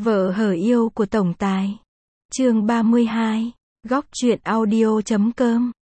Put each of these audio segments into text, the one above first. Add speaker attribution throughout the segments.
Speaker 1: Vợ hở yêu của tổng tài. Chương 32. Góc truyện audio.com.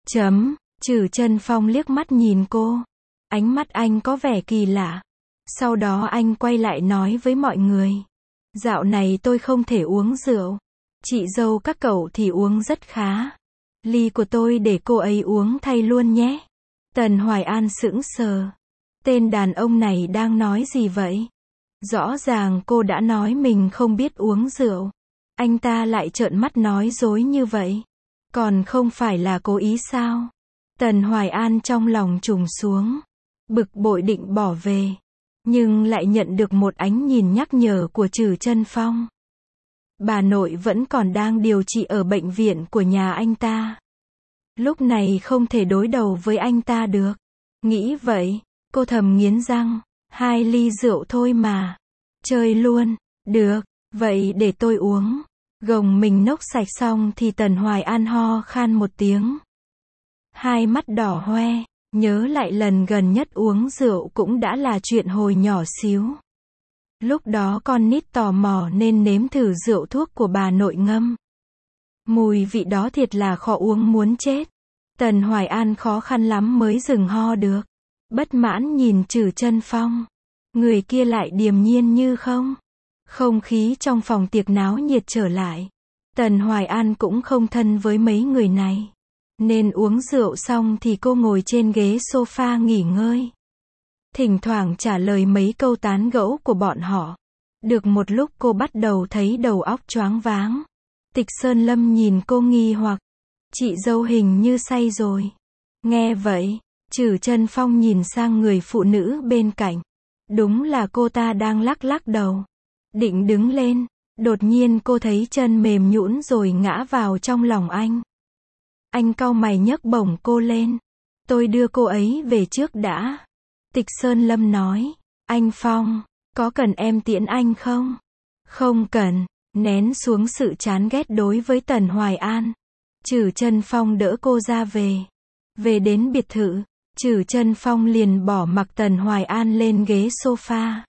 Speaker 1: Trừ Chân Phong liếc mắt nhìn cô. Ánh mắt anh có vẻ kỳ lạ. Sau đó anh quay lại nói với mọi người. Dạo này tôi không thể uống rượu. Chị dâu các cậu thì uống rất khá. Ly của tôi để cô ấy uống thay luôn nhé. Tần Hoài An sững sờ. Tên đàn ông này đang nói gì vậy? Rõ ràng cô đã nói mình không biết uống rượu. Anh ta lại trợn mắt nói dối như vậy. Còn không phải là cố ý sao? Tần Hoài An trong lòng trùng xuống. Bực bội định bỏ về. Nhưng lại nhận được một ánh nhìn nhắc nhở của Trừ Chân Phong. Bà nội vẫn còn đang điều trị ở bệnh viện của nhà anh ta. Lúc này không thể đối đầu với anh ta được. Nghĩ vậy, cô thầm nghiến răng. 2 ly rượu thôi mà. Chơi luôn. Được, vậy để tôi uống. Gồng mình nốc sạch xong thì Tần Hoài An ho khan một tiếng. Hai mắt đỏ hoe, nhớ lại lần gần nhất uống rượu cũng đã là chuyện hồi nhỏ xíu. Lúc đó con nít tò mò nên nếm thử rượu thuốc của bà nội ngâm. Mùi vị đó thiệt là khó uống muốn chết. Tần Hoài An khó khăn lắm mới dừng ho được. Bất mãn nhìn Trừ Chân Phong. Người kia lại điềm nhiên như không. Không khí trong phòng tiệc náo nhiệt trở lại. Tần Hoài An cũng không thân với mấy người này. Nên uống rượu xong thì cô ngồi trên ghế sofa nghỉ ngơi. Thỉnh thoảng trả lời mấy câu tán gẫu của bọn họ. Được một lúc cô bắt đầu thấy đầu óc choáng váng. Tịch Sơn Lâm nhìn cô nghi hoặc. Chị dâu hình như say rồi. Nghe vậy, Trừ Chân Phong nhìn sang người phụ nữ bên cạnh. Đúng là cô ta đang lắc lắc đầu. Định đứng lên, đột nhiên cô thấy chân mềm nhũn rồi ngã vào trong lòng anh. Anh cau mày nhấc bổng cô lên. Tôi đưa cô ấy về trước đã. Tịch Sơn Lâm nói. Anh Phong, có cần em tiễn anh không? Không cần. Nén xuống sự chán ghét đối với Tần Hoài An. Trừ Chân Phong đỡ cô ra về. Về đến biệt thự, Trừ Chân Phong liền bỏ mặc Tần Hoài An lên ghế sofa.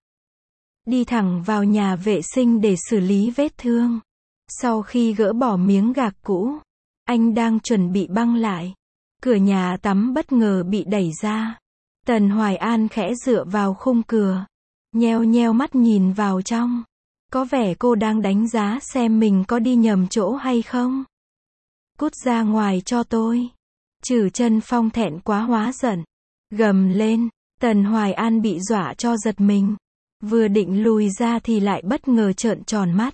Speaker 1: Đi thẳng vào nhà vệ sinh để xử lý vết thương. Sau khi gỡ bỏ miếng gạc cũ, anh đang chuẩn bị băng lại. Cửa nhà tắm bất ngờ bị đẩy ra. Tần Hoài An khẽ dựa vào khung cửa. Nheo nheo mắt nhìn vào trong. Có vẻ cô đang đánh giá xem mình có đi nhầm chỗ hay không. Cút ra ngoài cho tôi. Trừ Chân Phong thẹn quá hóa giận. Gầm lên. Tần Hoài An bị dọa cho giật mình. Vừa định lùi ra thì lại bất ngờ trợn tròn mắt.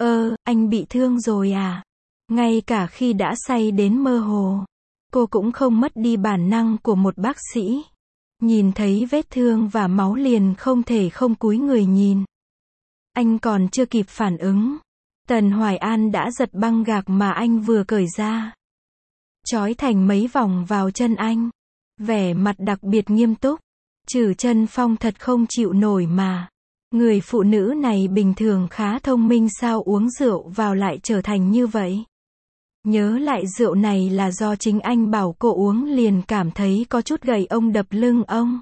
Speaker 1: Anh bị thương rồi à? Ngay cả khi đã say đến mơ hồ, cô cũng không mất đi bản năng của một bác sĩ. Nhìn thấy vết thương và máu liền không thể không cúi người nhìn. Anh còn chưa kịp phản ứng. Tần Hoài An đã giật băng gạc mà anh vừa cởi ra. Trói thành mấy vòng vào chân anh. Vẻ mặt đặc biệt nghiêm túc. Trừ Chân Phong thật không chịu nổi mà. Người phụ nữ này bình thường khá thông minh sao uống rượu vào lại trở thành như vậy. Nhớ lại rượu này là do chính anh bảo cô uống liền cảm thấy có chút gầy ông đập lưng ông.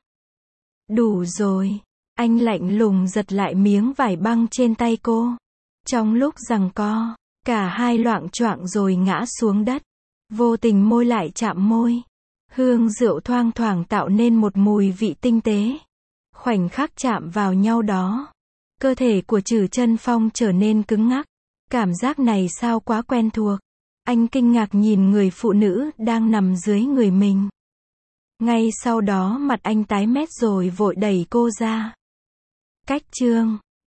Speaker 1: Đủ rồi. Anh lạnh lùng giật lại miếng vải băng trên tay cô. Trong lúc giằng co, cả hai loạng choạng rồi ngã xuống đất. Vô tình môi lại chạm môi. Hương rượu thoang thoảng tạo nên một mùi vị tinh tế. Khoảnh khắc chạm vào nhau đó, cơ thể của Trừ Chân Phong trở nên cứng ngắc. Cảm giác này sao quá quen thuộc. Anh kinh ngạc nhìn người phụ nữ đang nằm dưới người mình. Ngay sau đó mặt anh tái mét rồi vội đẩy cô ra. Cách chương